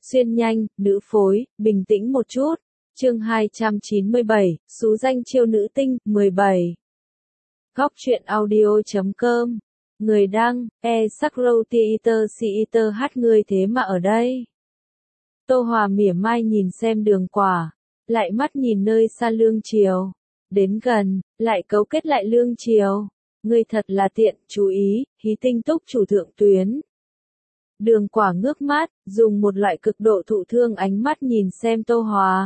Xuyên nhanh, nữ phối, bình tĩnh một chút. Chương 297, xú danh chiêu nữ tinh, 17. Góc truyện audio.com. Người đăng, Sakrow Theater hát người thế mà ở đây. Tô Hòa mỉa mai nhìn xem Đường Quả, lại mắt nhìn nơi xa Lương Triều. Đến gần, lại cấu kết lại Lương Triều. Ngươi thật là tiện, chú ý, hí tinh túc chủ thượng tuyến. Đường Quả ngước mắt, dùng một loại cực độ thụ thương ánh mắt nhìn xem Tô Hòa.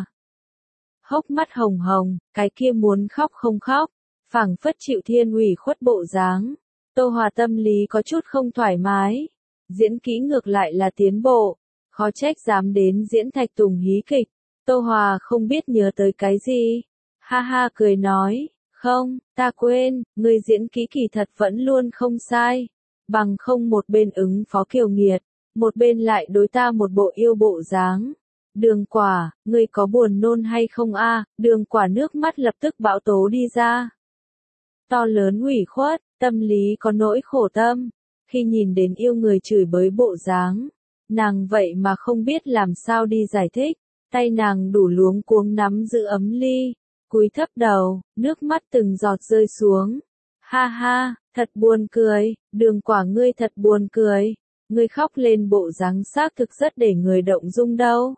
Hốc mắt hồng hồng, cái kia muốn khóc không khóc, phảng phất chịu thiên ủy khuất bộ dáng. Tô Hòa tâm lý có chút không thoải mái. Diễn kỹ ngược lại là tiến bộ, khó trách dám đến diễn Thạch Tùng hí kịch. Tô Hòa không biết nhớ tới cái gì. Ha ha cười nói, không, ta quên, người diễn kỹ kỳ thật vẫn luôn không sai. Bằng không một bên ứng phó Kiều Nghiệt, một bên lại đối ta một bộ yêu bộ dáng. Đường Quả, ngươi có buồn nôn hay không a? Đường Quả nước mắt lập tức bão tố đi ra. To lớn ủy khuất, tâm lý có nỗi khổ tâm. Khi nhìn đến yêu người chửi bới bộ dáng, nàng vậy mà không biết làm sao đi giải thích. Tay nàng đủ luống cuống nắm giữ ấm ly, cúi thấp đầu, nước mắt từng giọt rơi xuống. Ha ha, thật buồn cười, Đường Quả ngươi thật buồn cười. Ngươi khóc lên bộ dáng xác thực rất để người động dung đâu.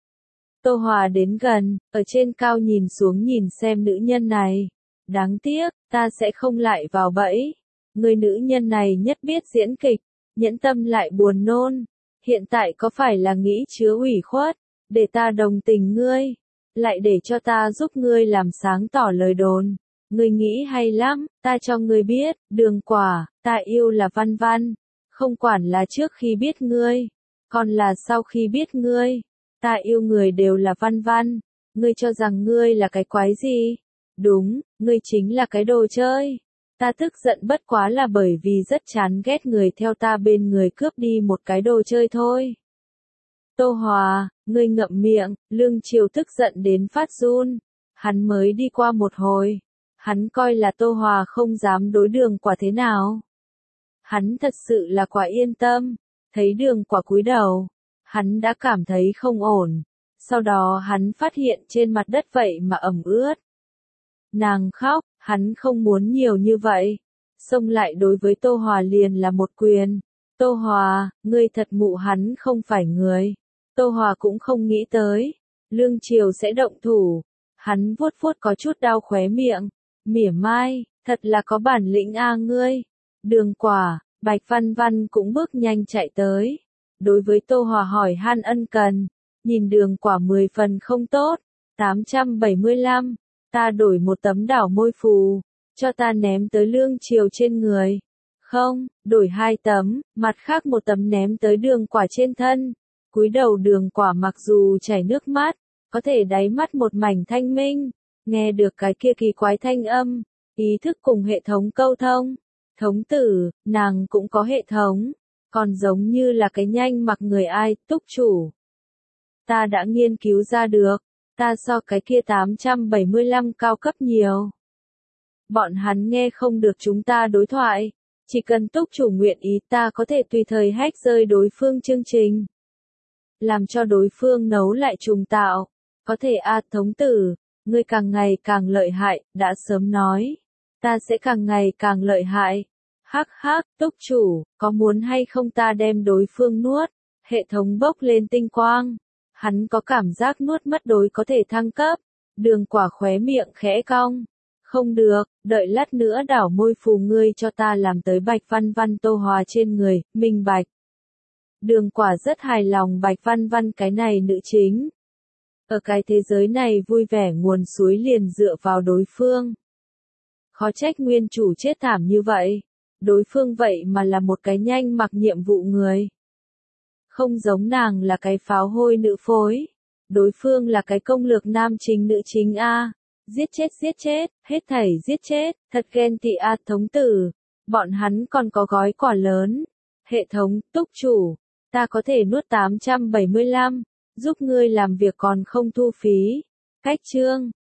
Tô Hòa đến gần, ở trên cao nhìn xuống nhìn xem nữ nhân này. Đáng tiếc, ta sẽ không lại vào bẫy. Người nữ nhân này nhất biết diễn kịch, nhẫn tâm lại buồn nôn. Hiện tại có phải là nghĩ chứa ủy khuất, để ta đồng tình ngươi, lại để cho ta giúp ngươi làm sáng tỏ lời đồn. Ngươi nghĩ hay lắm, ta cho ngươi biết, Đường Quả, ta yêu là Văn Văn. Không quản là trước khi biết ngươi, còn là sau khi biết ngươi. Ta yêu người đều là Văn Văn. Ngươi cho rằng ngươi là cái quái gì? Đúng, ngươi chính là cái đồ chơi. Ta tức giận bất quá là bởi vì rất chán ghét người theo ta bên người cướp đi một cái đồ chơi thôi. Tô Hòa, ngươi ngậm miệng. Lương Triều tức giận đến phát run. Hắn mới đi qua một hồi. Hắn coi là Tô Hòa không dám đối Đường Quả thế nào. Hắn thật sự là quá yên tâm. Thấy Đường Quả cúi đầu, hắn đã cảm thấy không ổn. Sau đó hắn phát hiện trên mặt đất vậy mà ẩm ướt. Nàng khóc, hắn không muốn nhiều như vậy. Xông lại đối với Tô Hòa liền là một quyền. Tô Hòa, ngươi thật mụ hắn không phải người. Tô Hòa cũng không nghĩ tới. Lương Triều sẽ động thủ. Hắn vuốt vuốt có chút đau khóe miệng. Mỉa mai, thật là có bản lĩnh a ngươi. Đường Quả, Bạch Văn Văn cũng bước nhanh chạy tới. Đối với Tô Hòa hỏi han ân cần. Nhìn Đường Quả 10 phần không tốt. 875. Ta đổi một tấm đảo môi phù. Cho ta ném tới Lương Triều trên người. Không, đổi 2 tấm. Mặt khác một tấm ném tới Đường Quả trên thân. Cúi đầu Đường Quả mặc dù chảy nước mắt, có thể đáy mắt một mảnh thanh minh. Nghe được cái kia kỳ quái thanh âm. Ý thức cùng hệ thống câu thông. Thống tử, nàng cũng có hệ thống. Còn giống như là cái nhanh mặc người ai, túc chủ. Ta đã nghiên cứu ra được. Ta so cái kia 875 cao cấp nhiều. Bọn hắn nghe không được chúng ta đối thoại. Chỉ cần túc chủ nguyện ý ta có thể tùy thời hack rơi đối phương chương trình. Làm cho đối phương nấu lại trùng tạo. Có thể thống tử, ngươi càng ngày càng lợi hại, đã sớm nói. Ta sẽ càng ngày càng lợi hại. Hắc hắc, túc chủ, có muốn hay không ta đem đối phương nuốt? Hệ thống bốc lên tinh quang. Hắn có cảm giác nuốt mất đối có thể thăng cấp. Đường Quả khóe miệng khẽ cong. Không được, đợi lát nữa đảo môi phù ngươi cho ta làm tới Bạch Văn Văn Tô Hòa trên người, minh bạch. Đường Quả rất hài lòng Bạch Văn Văn cái này nữ chính. Ở cái thế giới này vui vẻ nguồn suối liền dựa vào đối phương. Khó trách nguyên chủ chết thảm như vậy. Đối phương vậy mà là một cái nhanh mặc nhiệm vụ người. Không giống nàng là cái pháo hôi nữ phối. Đối phương là cái công lược nam chính nữ chính a. Giết chết, hết thảy giết chết, thật ghen tị thống tử. Bọn hắn còn có gói quà lớn. Hệ thống, túc chủ, ta có thể nuốt 875, giúp ngươi làm việc còn không thu phí. Cách chương